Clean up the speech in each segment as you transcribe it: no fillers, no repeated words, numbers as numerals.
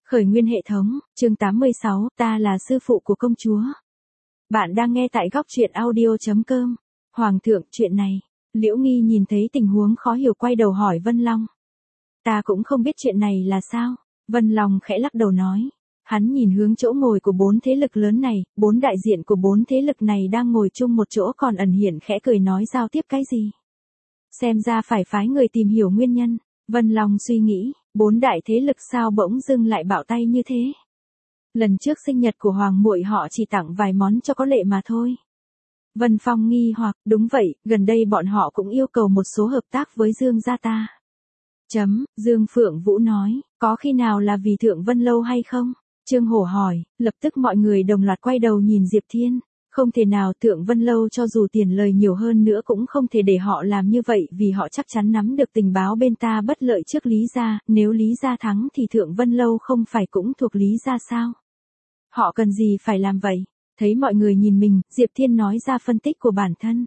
Khởi nguyên hệ thống, chương 86, ta là sư phụ của công chúa. Bạn đang nghe tại góc truyện audio.com. Hoàng thượng, chuyện này. Liễu Nghi nhìn thấy tình huống khó hiểu quay đầu hỏi Vân Long. Ta cũng không biết chuyện này là sao. Vân Long khẽ lắc đầu nói. Hắn nhìn hướng chỗ ngồi của 4 thế lực lớn này, 4 đại diện của 4 thế lực này đang ngồi chung một chỗ còn ẩn hiện khẽ cười nói giao tiếp cái gì. Xem ra phải phái người tìm hiểu nguyên nhân. Vân Long suy nghĩ, 4 đại thế lực sao bỗng dưng lại bạo tay như thế. Lần trước sinh nhật của Hoàng muội họ chỉ tặng vài món cho có lệ mà thôi. Vân Phong nghi hoặc, đúng vậy, gần đây bọn họ cũng yêu cầu một số hợp tác với Dương gia ta. Dương Phượng Vũ nói, có khi nào là vì Thượng Vân Lâu hay không? Trương Hổ hỏi, lập tức mọi người đồng loạt quay đầu nhìn Diệp Thiên. Không thể nào, Thượng Vân Lâu cho dù tiền lời nhiều hơn nữa cũng không thể để họ làm như vậy vì họ chắc chắn nắm được tình báo bên ta bất lợi trước Lý gia, nếu Lý gia thắng thì Thượng Vân Lâu không phải cũng thuộc Lý gia sao? Họ cần gì phải làm vậy? Thấy mọi người nhìn mình, Diệp Thiên nói ra phân tích của bản thân.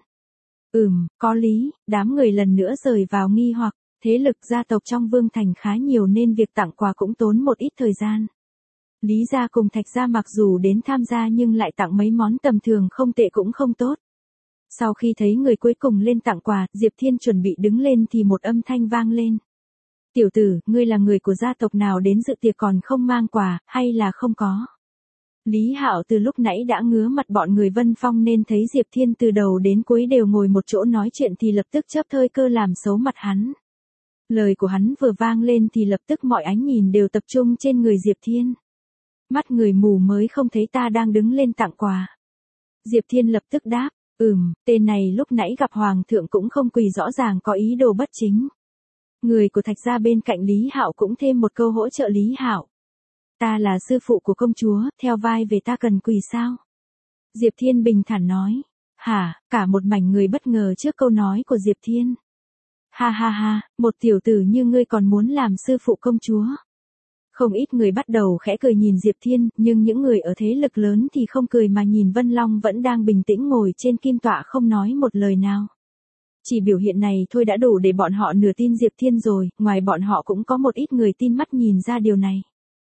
Có lý, đám người lần nữa rời vào nghi hoặc, thế lực gia tộc trong Vương Thành khá nhiều nên việc tặng quà cũng tốn một ít thời gian. Lý gia cùng Thạch gia mặc dù đến tham gia nhưng lại tặng mấy món tầm thường không tệ cũng không tốt. Sau khi thấy người cuối cùng lên tặng quà, Diệp Thiên chuẩn bị đứng lên thì một âm thanh vang lên. Tiểu tử, ngươi là người của gia tộc nào đến dự tiệc còn không mang quà, hay là không có? Lý Hạo từ lúc nãy đã ngứa mặt bọn người Vân Phong nên thấy Diệp Thiên từ đầu đến cuối đều ngồi một chỗ nói chuyện thì lập tức chớp thời cơ làm xấu mặt hắn. Lời của hắn vừa vang lên thì lập tức mọi ánh nhìn đều tập trung trên người Diệp Thiên. Mắt người mù mới không thấy ta đang đứng lên tặng quà. Diệp Thiên lập tức đáp, tên này lúc nãy gặp Hoàng thượng cũng không quỳ rõ ràng có ý đồ bất chính. Người của Thạch gia bên cạnh Lý Hạo cũng thêm một câu hỗ trợ Lý Hạo. Ta là sư phụ của công chúa, theo vai về ta cần quỳ sao? Diệp Thiên bình thản nói. Hả, cả một mảnh người bất ngờ trước câu nói của Diệp Thiên. Ha ha ha, một tiểu tử như ngươi còn muốn làm sư phụ công chúa. Không ít người bắt đầu khẽ cười nhìn Diệp Thiên, nhưng những người ở thế lực lớn thì không cười mà nhìn Vân Long vẫn đang bình tĩnh ngồi trên kim tọa không nói một lời nào. Chỉ biểu hiện này thôi đã đủ để bọn họ nửa tin Diệp Thiên rồi, ngoài bọn họ cũng có một ít người tin mắt nhìn ra điều này.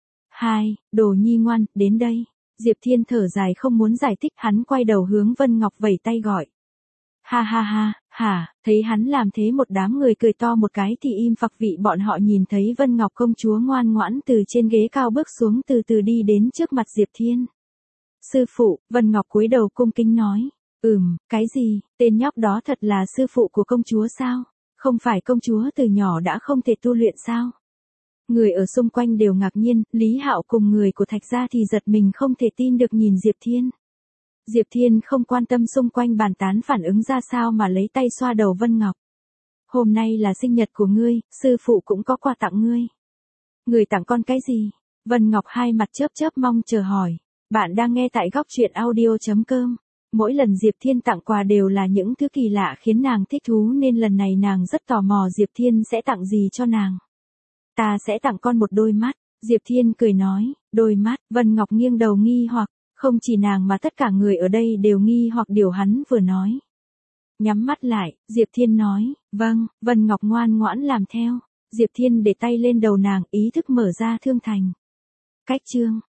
Đồ nhi ngoan, đến đây. Diệp Thiên thở dài không muốn giải thích, hắn quay đầu hướng Vân Ngọc vẩy tay gọi. Ha ha ha, hả, thấy hắn làm thế một đám người cười to một cái thì im phặc vị bọn họ nhìn thấy Vân Ngọc công chúa ngoan ngoãn từ trên ghế cao bước xuống từ từ đi đến trước mặt Diệp Thiên. Sư phụ, Vân Ngọc cúi đầu cung kính nói. Cái gì, tên nhóc đó thật là sư phụ của công chúa sao? Không phải công chúa từ nhỏ đã không thể tu luyện sao? Người ở xung quanh đều ngạc nhiên, Lý Hạo cùng người của Thạch gia thì giật mình không thể tin được nhìn Diệp Thiên. Diệp Thiên không quan tâm xung quanh bàn tán phản ứng ra sao mà lấy tay xoa đầu Vân Ngọc. Hôm nay là sinh nhật của ngươi, sư phụ cũng có quà tặng ngươi. Người tặng con cái gì? Vân Ngọc hai mặt chớp chớp mong chờ hỏi. Bạn đang nghe tại góc truyện audio.com. Mỗi lần Diệp Thiên tặng quà đều là những thứ kỳ lạ khiến nàng thích thú nên lần này nàng rất tò mò Diệp Thiên sẽ tặng gì cho nàng. Ta sẽ tặng con một đôi mắt. Diệp Thiên cười nói, đôi mắt. Vân Ngọc nghiêng đầu nghi hoặc. Không chỉ nàng mà tất cả người ở đây đều nghi hoặc điều hắn vừa nói. Nhắm mắt lại, Diệp Thiên nói, vâng, Vân Ngọc ngoan ngoãn làm theo. Diệp Thiên để tay lên đầu nàng, ý thức mở ra thương thành. Cách chương.